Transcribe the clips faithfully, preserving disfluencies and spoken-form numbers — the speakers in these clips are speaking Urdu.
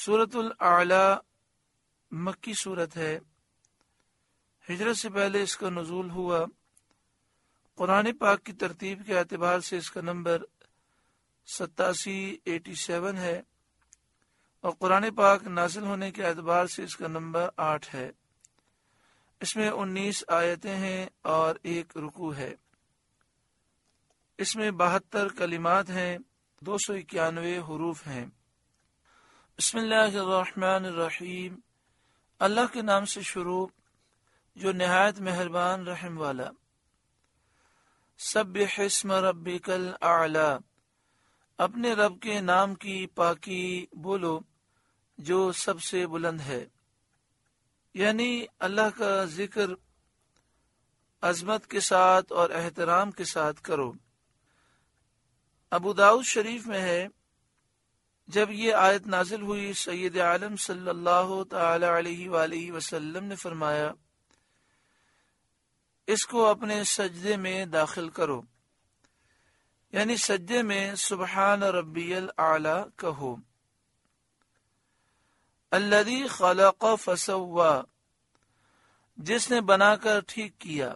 سورۃ الاعلی مکی صورت ہے، ہجرت سے پہلے اس کا نزول ہوا۔ قرآن پاک کی ترتیب کے اعتبار سے اس کا نمبر ستاسی ایٹی سیون ہے، اور قرآن پاک نازل ہونے کے اعتبار سے اس کا نمبر آٹھ ہے۔ اس میں انیس آیتیں ہیں اور ایک رکوع ہے۔ اس میں بہتر کلمات ہیں، دو سو اکیانوے حروف ہیں۔ بسم اللہ الرحمن الرحیم، اللہ کے نام سے شروع جو نہایت مہربان رحم والا۔ سبح اسم ربک الاعلی، اپنے رب کے نام کی پاکی بولو جو سب سے بلند ہے، یعنی اللہ کا ذکر عظمت کے ساتھ اور احترام کے ساتھ کرو۔ ابو داؤد شریف میں ہے، جب یہ آیت نازل ہوئی سید عالم صلی اللہ تعالی علیہ وآلہ وسلم نے فرمایا اس کو اپنے سجدے میں داخل کرو، یعنی سجدے میں سبحان ربی الاعلی کہو۔ الذی خلق فسوی، جس نے بنا کر ٹھیک کیا۔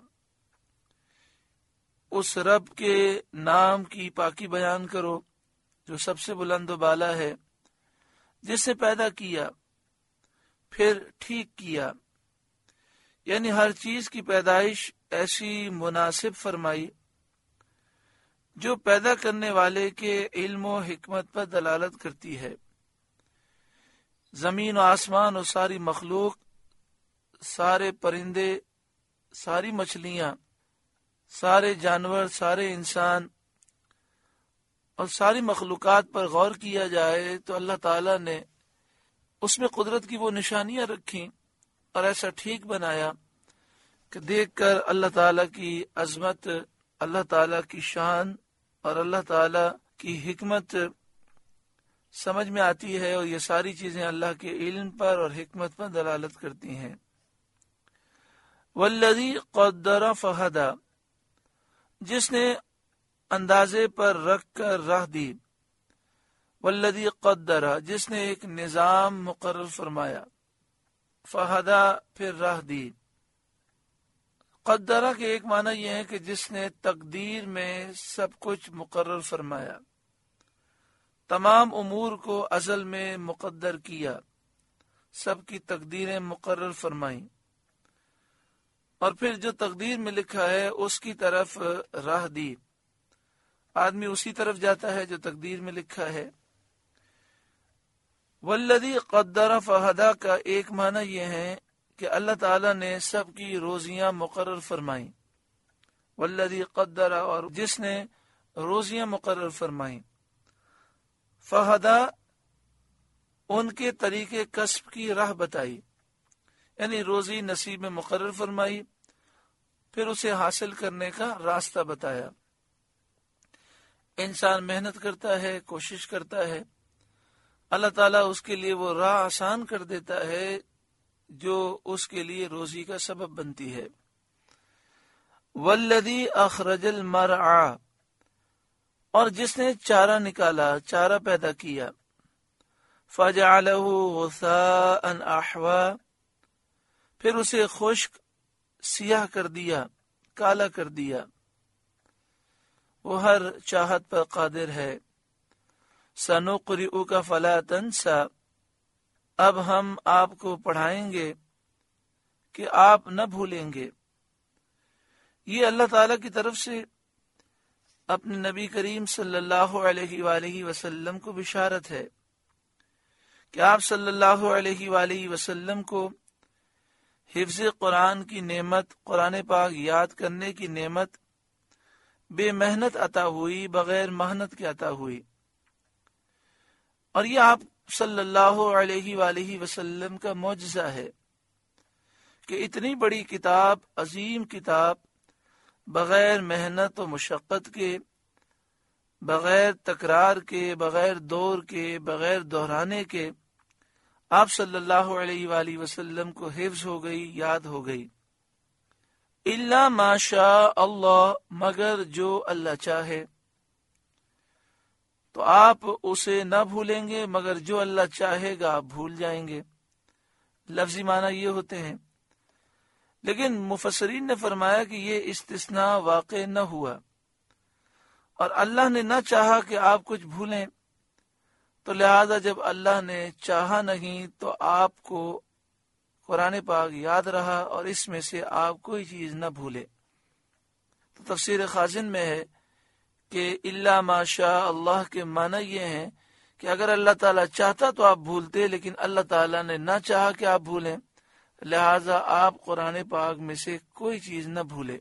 اس رب کے نام کی پاکی بیان کرو جو سب سے بلند و بالا ہے، جس نے پیدا کیا پھر ٹھیک کیا، یعنی ہر چیز کی پیدائش ایسی مناسب فرمائی جو پیدا کرنے والے کے علم و حکمت پر دلالت کرتی ہے۔ زمین و آسمان اور ساری مخلوق، سارے پرندے، ساری مچھلیاں، سارے جانور، سارے انسان اور ساری مخلوقات پر غور کیا جائے تو اللہ تعالیٰ نے اس میں قدرت کی وہ نشانیاں رکھیں اور ایسا ٹھیک بنایا کہ دیکھ کر اللہ تعالیٰ کی عظمت، اللہ تعالیٰ کی شان اور اللہ تعالیٰ کی حکمت سمجھ میں آتی ہے، اور یہ ساری چیزیں اللہ کے علم پر اور حکمت پر دلالت کرتی ہیں۔ والذی قدر فہدی، جس نے اندازے پر رکھ کر راہ دی۔ والذی قدر، جس نے ایک نظام مقرر فرمایا۔ فہدی، پھر راہ دی۔ قدرہ کے ایک معنی یہ ہے کہ جس نے تقدیر میں سب کچھ مقرر فرمایا، تمام امور کو ازل میں مقدر کیا، سب کی تقدیریں مقرر فرمائیں، اور پھر جو تقدیر میں لکھا ہے اس کی طرف راہ دی۔ آدمی اسی طرف جاتا ہے جو تقدیر میں لکھا ہے۔ والذی قدر فہدی کا ایک معنی یہ ہے کہ اللہ تعالیٰ نے سب کی روزیاں مقرر فرمائیں۔ والذی قدر، اور جس نے روزیاں مقرر فرمائیں۔ فہدی، ان کے طریقے کسب کی راہ بتائی، یعنی روزی نصیب میں مقرر فرمائی، پھر اسے حاصل کرنے کا راستہ بتایا۔ انسان محنت کرتا ہے، کوشش کرتا ہے، اللہ تعالیٰ اس کے لیے وہ راہ آسان کر دیتا ہے جو اس کے لیے روزی کا سبب بنتی ہے۔ والذی اخرج المرعى، اور جس نے چارہ نکالا، چارہ پیدا کیا۔ فجعلہ غثاء احوا، پھر اسے خشک سیاہ کر دیا، کالا کر دیا۔ وہ ہر چاہت پر قادر ہے۔ سنقرئک فلا تنسى، اب ہم آپ کو پڑھائیں گے کہ آپ نہ بھولیں گے۔ یہ اللہ تعالی کی طرف سے اپنے نبی کریم صلی اللہ علیہ وآلہ وسلم کو بشارت ہے کہ آپ صلی اللہ علیہ وآلہ وسلم کو حفظ قرآن کی نعمت، قرآن پاک یاد کرنے کی نعمت بے محنت عطا ہوئی، بغیر محنت کے عطا ہوئی، اور یہ آپ صلی اللہ علیہ وآلہ وسلم کا معجزہ ہے کہ اتنی بڑی کتاب، عظیم کتاب، بغیر محنت و مشقت کے، بغیر تکرار کے، بغیر دور کے، بغیر دہرانے کے، آپ صلی اللہ علیہ وآلہ وسلم کو حفظ ہو گئی، یاد ہو گئی۔ الا ما شاء اللہ، مگر جو اللہ چاہے۔ تو آپ اسے نہ بھولیں گے مگر جو اللہ چاہے گا آپ بھول جائیں گے. لفظی معنی یہ ہوتے ہیں، لیکن مفسرین نے فرمایا کہ یہ استثناء واقع نہ ہوا، اور اللہ نے نہ چاہا کہ آپ کچھ بھولیں، تو لہذا جب اللہ نے چاہا نہیں تو آپ کو قرآن پاک یاد رہا اور اس میں سے آپ کوئی چیز نہ بھولے. تو تفسیر خازن میں ہے کہ الا ما شاء اللہ کے معنی یہ ہیں کہ اگر اللہ تعالیٰ چاہتا تو آپ بھولتے، لیکن اللہ تعالیٰ نے نہ چاہا کہ آپ بھولیں، لہذا آپ قرآن پاک میں سے کوئی چیز نہ بھولے.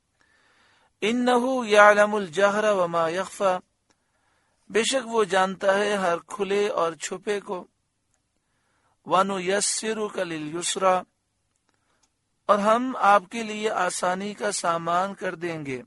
انہ یعلم الجہر وما یخفی، بے شک وہ جانتا ہے ہر کھلے اور چھپے کو. وَنُيَسِّرُكَ لِلْيُسْرَى، اور ہم آپ کے لیے آسانی کا سامان کر دیں گے،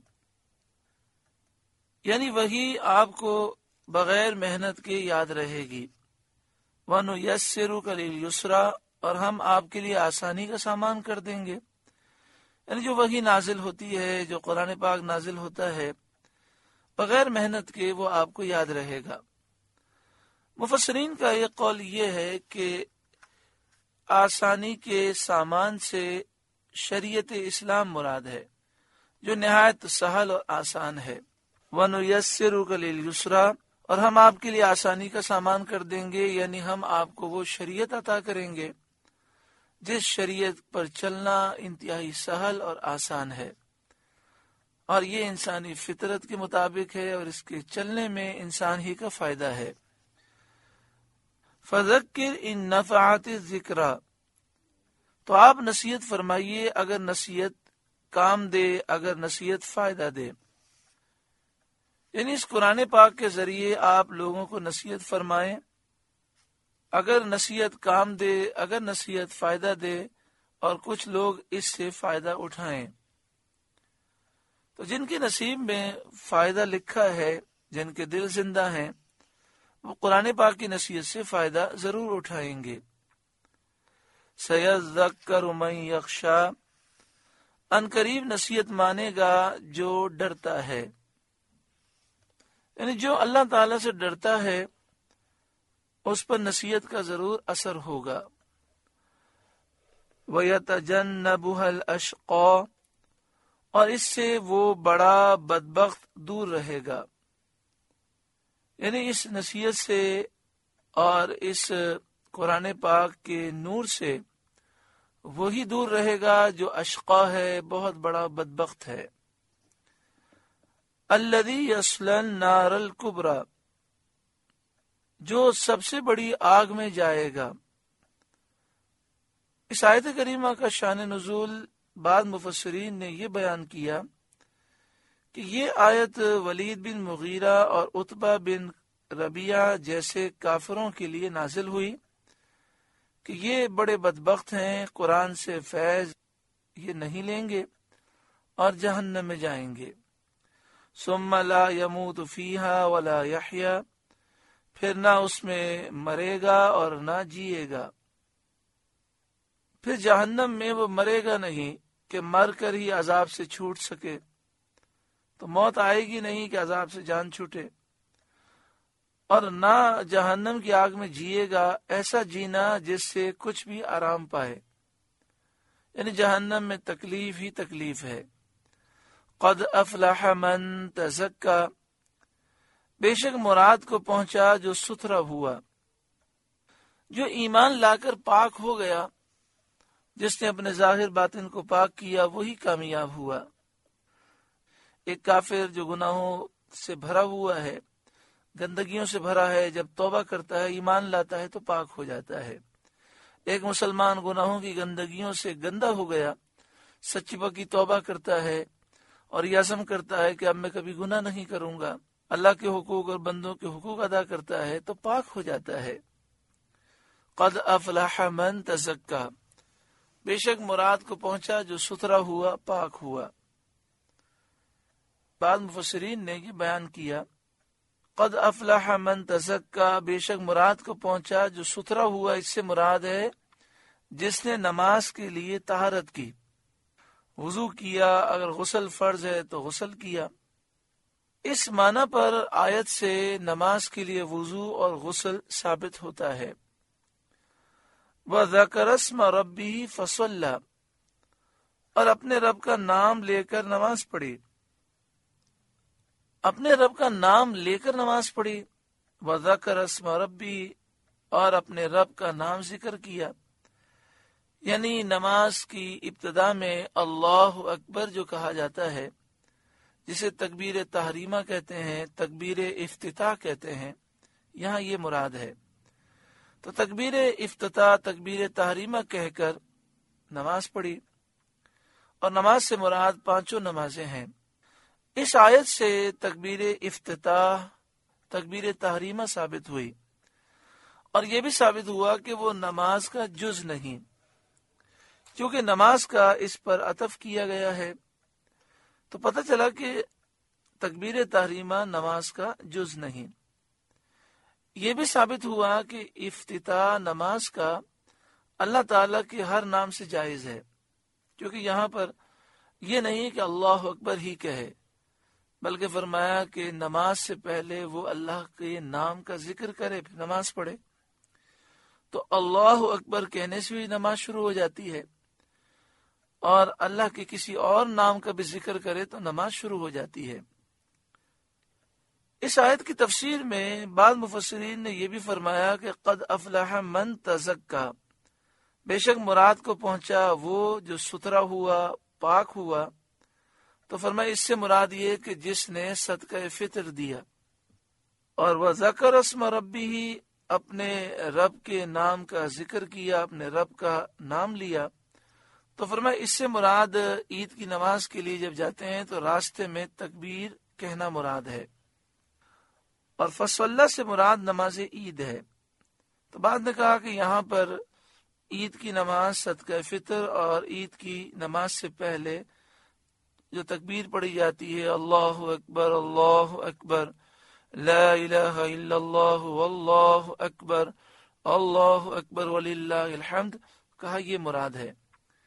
یعنی وہی آپ کو بغیر محنت کے یاد رہے گی. وَنُيَسِّرُكَ لِلْيُسْرَى، اور ہم آپ کے لیے آسانی کا سامان کر دیں گے، یعنی جو وحی نازل ہوتی ہے، جو قرآن پاک نازل ہوتا ہے، بغیر محنت کے وہ آپ کو یاد رہے گا. مفسرین کا یہ قول یہ ہے کہ آسانی کے سامان سے شریعت اسلام مراد ہے، جو نہایت سہل اور آسان ہے. وَنُيَسِّرُكَ لِلْيُسْرَى، اور ہم آپ کے لیے آسانی کا سامان کر دیں گے، یعنی ہم آپ کو وہ شریعت عطا کریں گے جس شریعت پر چلنا انتہائی سہل اور آسان ہے، اور یہ انسانی فطرت کے مطابق ہے، اور اس کے چلنے میں انسان ہی کا فائدہ ہے. فَذَكِّرْ إِن نَفَعَتِ الذِّكْرَى، تو آپ نصیحت فرمائیے اگر نصیحت کام دے، اگر نصیحت فائدہ دے. یعنی اس قرآن پاک کے ذریعے آپ لوگوں کو نصیحت فرمائیں، اگر نصیحت کام دے، اگر نصیحت فائدہ دے، اور کچھ لوگ اس سے فائدہ اٹھائیں. تو جن کے نصیب میں فائدہ لکھا ہے، جن کے دل زندہ ہیں، وہ قرآن پاک کی نصیحت سے فائدہ ضرور اٹھائیں گے. سَيَذَّكَّرُ مَن يَخْشَىٰ، ان قریب نصیحت مانے گا جو ڈرتا ہے، یعنی جو اللہ تعالی سے ڈرتا ہے اس پر نصیحت کا ضرور اثر ہوگا. وَيَتَجَنَّبُهَا الْأَشْقَىٰ، اور اس سے وہ بڑا بدبخت دور رہے گا. یعنی اس نصیحت سے اور اس قرآن پاک کے نور سے وہی دور رہے گا جو اشقا ہے، بہت بڑا بدبخت ہے. الذی یصلی النار الکبریٰ، جو سب سے بڑی آگ میں جائے گا. اس آیت کریمہ کا شان نزول بعض مفسرین نے یہ بیان کیا کہ یہ آیت ولید بن مغیرہ اور عتبہ بن ربیعہ جیسے کافروں کے لیے نازل ہوئی کہ یہ بڑے بدبخت ہیں، قرآن سے فیض یہ نہیں لیں گے اور جہنم میں جائیں گے. ثم لا يموت فیہا ولا یحییٰ، پھر نہ اس میں مرے گا اور نہ جیے گا. پھر جہنم میں وہ مرے گا نہیں کہ مر کر ہی عذاب سے چھوٹ سکے، تو موت آئے گی نہیں کہ عذاب سے جان چھوٹے، اور نہ جہنم کی آگ میں جیے گا ایسا جینا جس سے کچھ بھی آرام پائے، یعنی جہنم میں تکلیف ہی تکلیف ہے. قد افلح من تزکا، بے شک مراد کو پہنچا جو ستھرا ہوا، جو ایمان لا کر پاک ہو گیا، جس نے اپنے ظاہر باطن کو پاک کیا وہی کامیاب ہوا. ایک کافر جو گناہوں سے بھرا ہوا ہے، گندگیوں سے بھرا ہے، جب توبہ کرتا ہے، ایمان لاتا ہے تو پاک ہو جاتا ہے. ایک مسلمان گناہوں کی گندگیوں سے گندا ہو گیا، سچی پکی توبہ کرتا ہے اور یہ عزم کرتا ہے کہ اب میں کبھی گناہ نہیں کروں گا، اللہ کے حقوق اور بندوں کے حقوق ادا کرتا ہے تو پاک ہو جاتا ہے. قد افلح من تزکا، بے شک مراد کو پہنچا جو ستھرا ہوا، پاک ہوا. بعض مفسرین نے یہ بیان کیا قد افلح من تزکا، بے شک مراد کو پہنچا جو ستھرا ہوا، اس سے مراد ہے جس نے نماز کے لیے طہارت کی، وضو کیا، اگر غسل فرض ہے تو غسل کیا، اس معنی پر آیت سے نماز کے لیے وضو اور غسل ثابت ہوتا ہے۔ وَذَكَرَ اسْمَ رَبِّهِ فَصَلَّى، اور اپنے رب کا نام لے کر نماز پڑھی، اپنے رب کا نام لے کر نماز پڑھی۔ وَذَكَرَ اسْمَ رَبِّهِ، اور اپنے رب کا نام ذکر کیا، یعنی نماز کی ابتدا میں اللہ اکبر جو کہا جاتا ہے، جسے تکبیر تحریمہ کہتے ہیں، تکبیر افتتاح کہتے ہیں، یہاں یہ مراد ہے۔ تو تکبیر افتتاح، تکبیر تحریمہ کہہ کر نماز پڑھی، اور نماز سے مراد پانچوں نمازیں ہیں۔ اس آیت سے تکبیر افتتاح، تکبیر تحریمہ ثابت ہوئی، اور یہ بھی ثابت ہوا کہ وہ نماز کا جز نہیں، کیونکہ نماز کا اس پر عطف کیا گیا ہے، تو پتہ چلا کہ تکبیر تحریمہ نماز کا جز نہیں۔ یہ بھی ثابت ہوا کہ افتتاح نماز کا اللہ تعالیٰ کے ہر نام سے جائز ہے، کیونکہ یہاں پر یہ نہیں کہ اللہ اکبر ہی کہے، بلکہ فرمایا کہ نماز سے پہلے وہ اللہ کے نام کا ذکر کرے، پھر نماز پڑھے۔ تو اللہ اکبر کہنے سے بھی نماز شروع ہو جاتی ہے، اور اللہ کے کسی اور نام کا بھی ذکر کرے تو نماز شروع ہو جاتی ہے۔ اس آیت کی تفسیر میں بعض مفسرین نے یہ بھی فرمایا کہ قد افلح من تزکا، بے شک مراد کو پہنچا وہ جو ستھرا ہوا، پاک ہوا۔ تو فرمایا اس سے مراد یہ کہ جس نے صدقہ فطر دیا، اور وہ ذکر اسم ربی ہی، اپنے رب کے نام کا ذکر کیا، اپنے رب کا نام لیا۔ تو فرمایا اس سے مراد عید کی نماز کے لیے جب جاتے ہیں تو راستے میں تکبیر کہنا مراد ہے، اور فصلی سے مراد نماز عید ہے۔ تو بعد نے کہا کہ یہاں پر عید کی نماز، صدقہ فطر اور عید کی نماز سے پہلے جو تکبیر پڑھی جاتی ہے، اللہ اکبر اللہ اکبر لا الہ الا اللہ واللہ اکبر اللہ اکبر وللہ الحمد، کہا یہ مراد ہے۔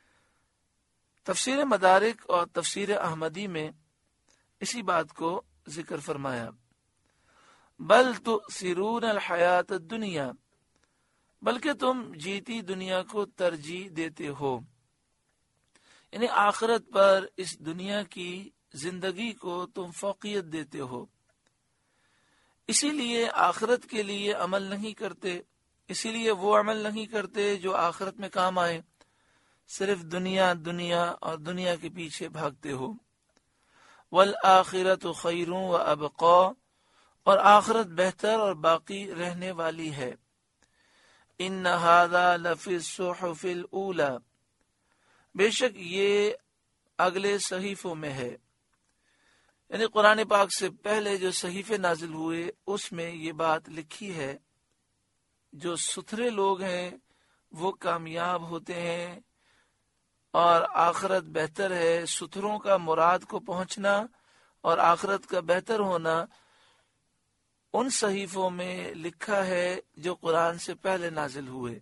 تفسیر مدارک اور تفسیر احمدی میں اسی بات کو ذکر فرمایا۔ بل تؤثرون الحیات الدنیا، بلکہ تم جیتی دنیا کو ترجیح دیتے ہو، یعنی آخرت پر اس دنیا کی زندگی کو تم فوقیت دیتے ہو، اسی لیے آخرت کے لیے عمل نہیں کرتے، اسی لیے وہ عمل نہیں کرتے جو آخرت میں کام آئے، صرف دنیا دنیا اور دنیا کے پیچھے بھاگتے ہو۔ والآخرۃ خیر و ابقا، اور آخرت بہتر اور باقی رہنے والی ہے۔ ان ھذا لفی الصحف الاولی، بے شک یہ اگلے صحیفوں میں ہے، یعنی قرآن پاک سے پہلے جو صحیفے نازل ہوئے اس میں یہ بات لکھی ہے، جو ستھرے لوگ ہیں وہ کامیاب ہوتے ہیں، اور آخرت بہتر ہے۔ ستھروں کا مراد کو پہنچنا اور آخرت کا بہتر ہونا ان صحیفوں میں لکھا ہے جو قرآن سے پہلے نازل ہوئے۔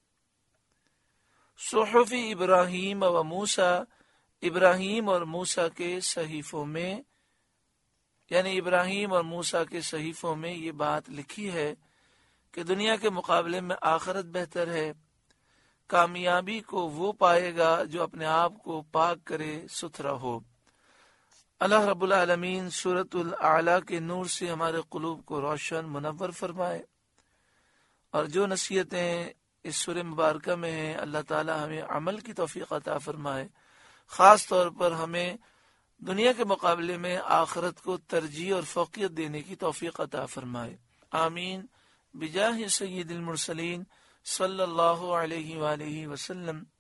صحف ابراہیم و موسیٰ، ابراہیم اور موسیٰ کے صحیفوں میں، یعنی ابراہیم اور موسیٰ کے صحیفوں میں یہ بات لکھی ہے کہ دنیا کے مقابلے میں آخرت بہتر ہے۔ کامیابی کو وہ پائے گا جو اپنے آپ کو پاک کرے، ستھرا ہو۔ اللہ رب العالمین سورۃ الاعلیٰ کے نور سے ہمارے قلوب کو روشن منور فرمائے، اور جو نصیحتیں اس سورہ مبارکہ میں ہیں اللہ تعالی ہمیں عمل کی توفیق عطا فرمائے، خاص طور پر ہمیں دنیا کے مقابلے میں آخرت کو ترجیح اور فوقیت دینے کی توفیق عطا فرمائے، آمین بجاہ سید المرسلین صلی اللہ علیہ وآلہ وسلم۔